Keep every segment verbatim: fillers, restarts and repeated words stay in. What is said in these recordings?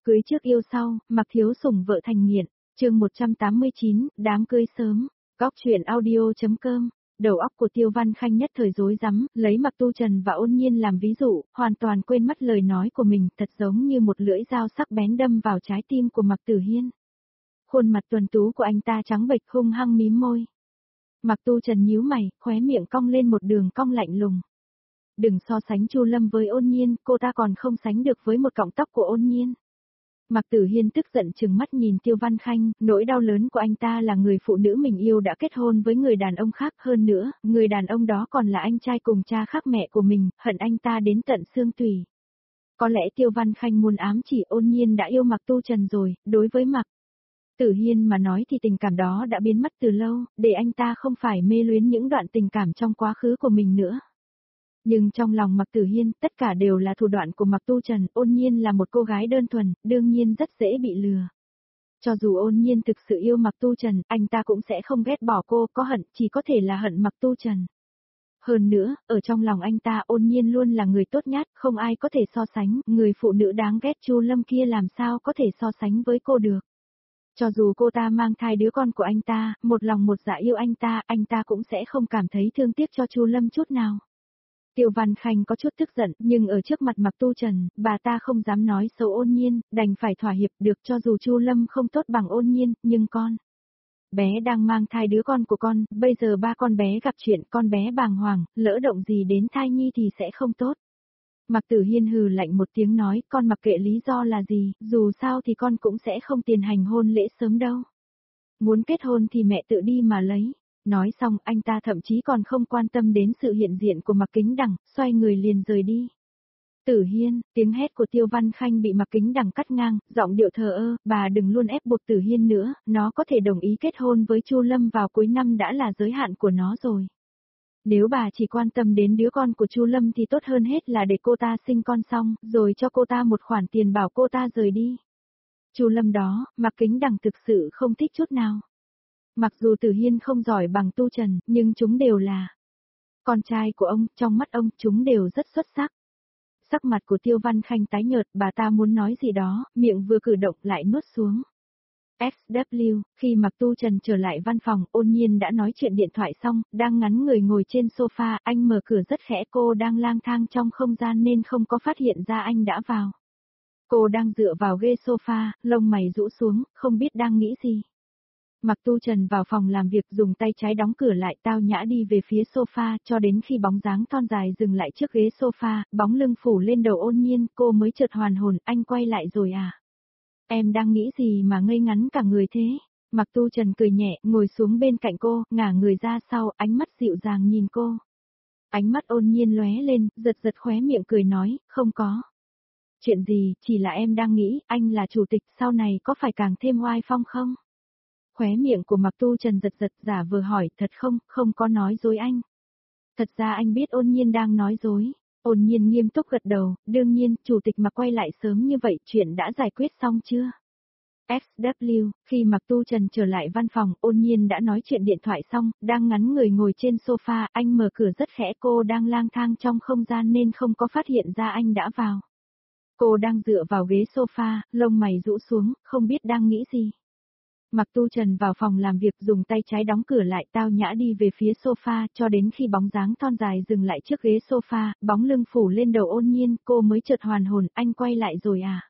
Cưới trước yêu sau, Mặc Thiếu Sủng vợ thành nghiện. Chương một trăm tám mươi chín, đám cưới sớm. Góc truyện audio.com. Đầu óc của Tiêu Văn Khanh nhất thời rối rắm, lấy Mặc Tu Trần và Ôn Nhiên làm ví dụ, hoàn toàn quên mất lời nói của mình, thật giống như một lưỡi dao sắc bén đâm vào trái tim của Mặc Tử Hiên. Khuôn mặt tuấn tú của anh ta trắng bệch hung hăng mím môi. Mặc Tu Trần nhíu mày, khóe miệng cong lên một đường cong lạnh lùng. Đừng so sánh Chu Lâm với Ôn Nhiên, cô ta còn không sánh được với một cọng tóc của Ôn Nhiên. Mặc Tử Hiên tức giận trừng mắt nhìn Tiêu Văn Khanh, nỗi đau lớn của anh ta là người phụ nữ mình yêu đã kết hôn với người đàn ông khác, hơn nữa, người đàn ông đó còn là anh trai cùng cha khác mẹ của mình, hận anh ta đến tận xương tủy. Có lẽ Tiêu Văn Khanh muốn ám chỉ Ôn Nhiên đã yêu Mặc Tu Trần rồi, đối với Mặc Tử Hiên mà nói thì tình cảm đó đã biến mất từ lâu, để anh ta không phải mê luyến những đoạn tình cảm trong quá khứ của mình nữa. Nhưng trong lòng Mặc Tử Hiên, tất cả đều là thủ đoạn của Mặc Tu Trần, Ôn Nhiên là một cô gái đơn thuần, đương nhiên rất dễ bị lừa. Cho dù Ôn Nhiên thực sự yêu Mặc Tu Trần, anh ta cũng sẽ không ghét bỏ cô, có hận, chỉ có thể là hận Mặc Tu Trần. Hơn nữa, ở trong lòng anh ta Ôn Nhiên luôn là người tốt nhát, không ai có thể so sánh, người phụ nữ đáng ghét Chu Lâm kia làm sao có thể so sánh với cô được. Cho dù cô ta mang thai đứa con của anh ta, một lòng một dạ yêu anh ta, anh ta cũng sẽ không cảm thấy thương tiếc cho Chu Lâm chút nào. Tiêu Văn Khanh có chút tức giận, nhưng ở trước mặt Mặc Tu Trần, bà ta không dám nói xấu Ôn Nhiên, đành phải thỏa hiệp được, cho dù Chu Lâm không tốt bằng Ôn Nhiên, nhưng con bé đang mang thai đứa con của con, bây giờ ba con bé gặp chuyện, con bé bàng hoàng, lỡ động gì đến thai nhi thì sẽ không tốt. Mặc Tử Hiên hừ lạnh một tiếng nói, con mặc kệ lý do là gì, dù sao thì con cũng sẽ không tiền hành hôn lễ sớm đâu. Muốn kết hôn thì mẹ tự đi mà lấy. Nói xong, anh ta thậm chí còn không quan tâm đến sự hiện diện của Mặc Kính Đằng, xoay người liền rời đi. Tử Hiên, tiếng hét của Tiêu Văn Khanh bị Mặc Kính Đằng cắt ngang, giọng điệu thờ ơ, bà đừng luôn ép buộc Tử Hiên nữa, nó có thể đồng ý kết hôn với Chu Lâm vào cuối năm đã là giới hạn của nó rồi. Nếu bà chỉ quan tâm đến đứa con của Chu Lâm thì tốt hơn hết là để cô ta sinh con xong, rồi cho cô ta một khoản tiền bảo cô ta rời đi. Chu Lâm đó, Mặc Kính Đằng thực sự không thích chút nào. Mặc dù Tử Hiên không giỏi bằng Tu Trần, nhưng chúng đều là con trai của ông, trong mắt ông, chúng đều rất xuất sắc. Sắc mặt của Tiêu Văn Khanh tái nhợt, bà ta muốn nói gì đó, miệng vừa cử động lại nuốt xuống. ét vê kép, khi Mặc Tu Trần trở lại văn phòng, Ôn Nhiên đã nói chuyện điện thoại xong, đang ngắn người ngồi trên sofa, anh mở cửa rất khẽ, cô đang lang thang trong không gian nên không có phát hiện ra anh đã vào. Cô đang dựa vào ghế sofa, lông mày rũ xuống, không biết đang nghĩ gì. Mặc Tu Trần vào phòng làm việc dùng tay trái đóng cửa lại, tao nhã đi về phía sofa, cho đến khi bóng dáng thon dài dừng lại trước ghế sofa, bóng lưng phủ lên đầu Ôn Nhiên, cô mới chợt hoàn hồn, anh quay lại rồi à? Em đang nghĩ gì mà ngây ngắn cả người thế? Mặc Tu Trần cười nhẹ, ngồi xuống bên cạnh cô, ngả người ra sau, ánh mắt dịu dàng nhìn cô. Ánh mắt Ôn Nhiên lóe lên, giật giật khóe miệng cười nói, không có. Chuyện gì, chỉ là em đang nghĩ, anh là chủ tịch, sau này có phải càng thêm oai phong không? Khóe miệng của Mặc Tu Trần giật giật, giả vờ hỏi, thật không, không có nói dối anh. Thật ra anh biết Ôn Nhiên đang nói dối. Ôn Nhiên nghiêm túc gật đầu, đương nhiên, chủ tịch Mặc quay lại sớm như vậy, chuyện đã giải quyết xong chưa? ét vê kép, khi Mặc Tu Trần trở lại văn phòng, Ôn Nhiên đã nói chuyện điện thoại xong, đang ngắn người ngồi trên sofa, anh mở cửa rất khẽ, cô đang lang thang trong không gian nên không có phát hiện ra anh đã vào. Cô đang dựa vào ghế sofa, lông mày rũ xuống, không biết đang nghĩ gì. Mặc Tu Trần vào phòng làm việc dùng tay trái đóng cửa lại, tao nhã đi về phía sofa, cho đến khi bóng dáng thon dài dừng lại trước ghế sofa, bóng lưng phủ lên đầu Ôn Nhiên, cô mới chợt hoàn hồn, anh quay lại rồi à?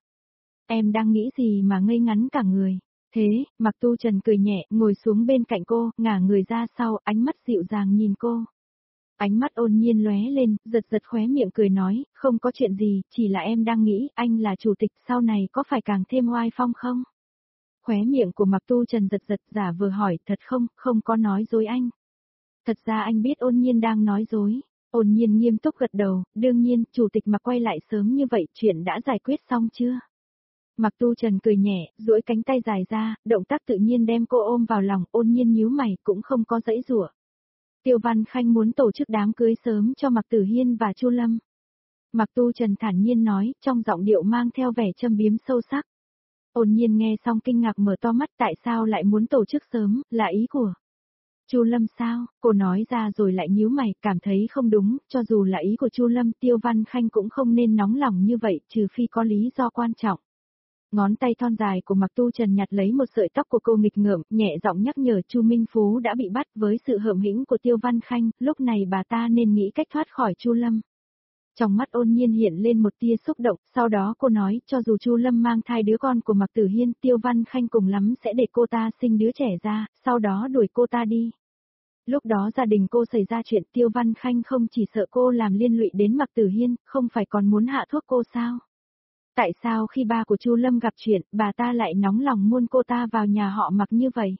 Em đang nghĩ gì mà ngây ngắn cả người? Thế, Mặc Tu Trần cười nhẹ, ngồi xuống bên cạnh cô, ngả người ra sau, ánh mắt dịu dàng nhìn cô. Ánh mắt Ôn Nhiên lóe lên, giật giật khóe miệng cười nói, không có chuyện gì, chỉ là em đang nghĩ, anh là chủ tịch, sau này có phải càng thêm oai phong không? Khóe miệng của Mặc Tu Trần giật giật, giả vờ hỏi, thật không, không có nói dối anh. Thật ra anh biết Ôn Nhiên đang nói dối. Ôn Nhiên nghiêm túc gật đầu, đương nhiên, chủ tịch Mặc quay lại sớm như vậy, chuyện đã giải quyết xong chưa? Mặc Tu Trần cười nhẹ, duỗi cánh tay dài ra, động tác tự nhiên đem cô ôm vào lòng, Ôn Nhiên nhíu mày, cũng không có giãy giụa. Tiêu Văn Khanh muốn tổ chức đám cưới sớm cho Mặc Tử Hiên và Chu Lâm. Mặc Tu Trần thản nhiên nói, trong giọng điệu mang theo vẻ châm biếm sâu sắc. Ôn Nhiên nghe xong kinh ngạc mở to mắt, tại sao lại muốn tổ chức sớm, là ý của Chu Lâm sao? Cô nói ra rồi lại nhíu mày, cảm thấy không đúng, cho dù là ý của Chu Lâm, Tiêu Văn Khanh cũng không nên nóng lòng như vậy, trừ phi có lý do quan trọng. Ngón tay thon dài của Mạc Tu Trần nhặt lấy một sợi tóc của cô nghịch ngợm, nhẹ giọng nhắc nhở Chu Minh Phú đã bị bắt với sự hợm hĩnh của Tiêu Văn Khanh, lúc này bà ta nên nghĩ cách thoát khỏi Chu Lâm. Trong mắt Ôn Nhiên hiện lên một tia xúc động, sau đó cô nói, cho dù Chu Lâm mang thai đứa con của Mạc Tử Hiên, Tiêu Văn Khanh cùng lắm sẽ để cô ta sinh đứa trẻ ra, sau đó đuổi cô ta đi. Lúc đó gia đình cô xảy ra chuyện, Tiêu Văn Khanh không chỉ sợ cô làm liên lụy đến Mạc Tử Hiên, không phải còn muốn hạ thuốc cô sao? Tại sao khi ba của Chu Lâm gặp chuyện, bà ta lại nóng lòng muôn cô ta vào nhà họ Mạc như vậy?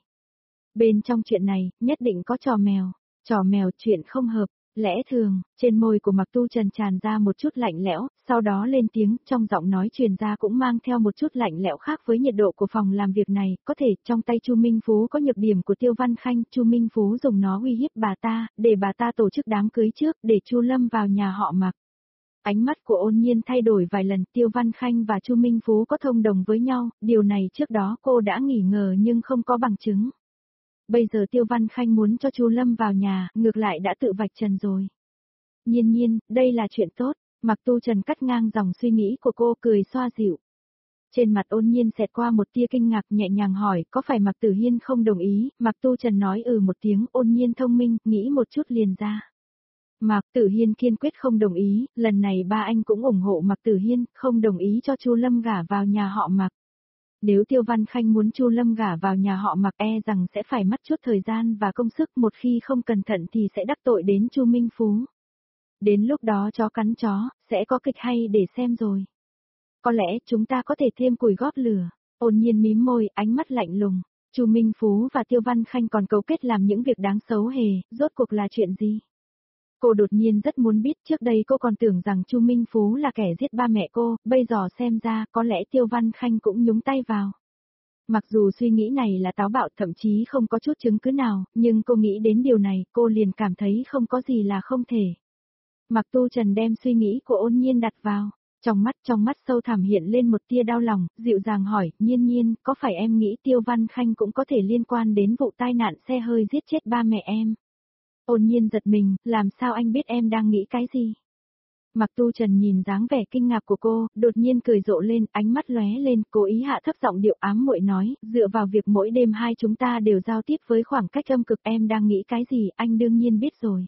Bên trong chuyện này, nhất định có trò mèo, trò mèo chuyện không hợp. Lẽ thường, trên môi của Mạc Tu Trần tràn ra một chút lạnh lẽo, sau đó lên tiếng, trong giọng nói truyền ra cũng mang theo một chút lạnh lẽo khác với nhiệt độ của phòng làm việc này, có thể trong tay Chu Minh Phú có nhược điểm của Tiêu Văn Khanh, Chu Minh Phú dùng nó uy hiếp bà ta, để bà ta tổ chức đám cưới trước, để Chu Lâm vào nhà họ Mạc. Ánh mắt của Ôn Nhiên thay đổi vài lần, Tiêu Văn Khanh và Chu Minh Phú có thông đồng với nhau, điều này trước đó cô đã nghi ngờ nhưng không có bằng chứng. Bây giờ Tiêu Văn Khanh muốn cho Chu Lâm vào nhà, ngược lại đã tự vạch trần rồi. Nhiên nhiên, đây là chuyện tốt, Mạc Tu Trần cắt ngang dòng suy nghĩ của cô, cười xoa dịu. Trên mặt Ôn Nhiên xẹt qua một tia kinh ngạc, nhẹ nhàng hỏi, có phải Mạc Tử Hiên không đồng ý? Mạc Tu Trần nói ừ một tiếng, Ôn Nhiên thông minh, nghĩ một chút liền ra. Mạc Tử Hiên kiên quyết không đồng ý, lần này ba anh cũng ủng hộ Mạc Tử Hiên, không đồng ý cho Chu Lâm gả vào nhà họ Mạc. Nếu Tiêu Văn Khanh muốn Chu Lâm gả vào nhà họ Mạc e rằng sẽ phải mất chút thời gian và công sức, một khi không cẩn thận thì sẽ đắc tội đến Chu Minh Phú. Đến lúc đó chó cắn chó, sẽ có kịch hay để xem rồi. Có lẽ chúng ta có thể thêm củi góp lửa. Ôn Nhiên mím môi, ánh mắt lạnh lùng. Chu Minh Phú và Tiêu Văn Khanh còn cấu kết làm những việc đáng xấu hề, rốt cuộc là chuyện gì? Cô đột nhiên rất muốn biết, trước đây cô còn tưởng rằng Chu Minh Phú là kẻ giết ba mẹ cô, bây giờ xem ra có lẽ Tiêu Văn Khanh cũng nhúng tay vào. Mặc dù suy nghĩ này là táo bạo, thậm chí không có chút chứng cứ nào, nhưng cô nghĩ đến điều này, cô liền cảm thấy không có gì là không thể. Mạc Tu Trần đem suy nghĩ của Ôn Nhiên đặt vào, trong mắt trong mắt sâu thẳm hiện lên một tia đau lòng, dịu dàng hỏi, Nhiên Nhiên, có phải em nghĩ Tiêu Văn Khanh cũng có thể liên quan đến vụ tai nạn xe hơi giết chết ba mẹ em? Ôn Nhiên giật mình, làm sao anh biết em đang nghĩ cái gì? Mạc Tu Trần nhìn dáng vẻ kinh ngạc của cô, đột nhiên cười rộ lên, ánh mắt lóe lên, cố ý hạ thấp giọng điệu ám muội nói, dựa vào việc mỗi đêm hai chúng ta đều giao tiếp với khoảng cách âm cực, em đang nghĩ cái gì, anh đương nhiên biết rồi.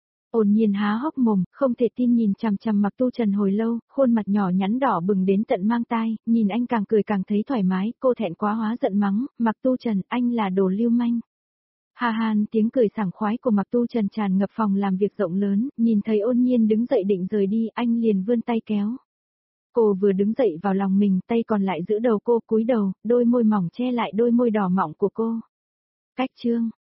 Ôn Nhiên há hốc mồm, không thể tin nhìn chằm chằm Mạc Tu Trần hồi lâu, khuôn mặt nhỏ nhắn đỏ bừng đến tận mang tai, nhìn anh càng cười càng thấy thoải mái, cô thẹn quá hóa giận mắng, Mạc Tu Trần, anh là đồ lưu manh. Hà hàn tiếng cười sảng khoái của Mạc Tu Trần tràn ngập phòng làm việc rộng lớn, nhìn thấy Ôn Nhiên đứng dậy định rời đi, anh liền vươn tay kéo. Cô vừa đứng dậy vào lòng mình, tay còn lại giữ đầu cô, cúi đầu, đôi môi mỏng che lại đôi môi đỏ mọng của cô. Cách chương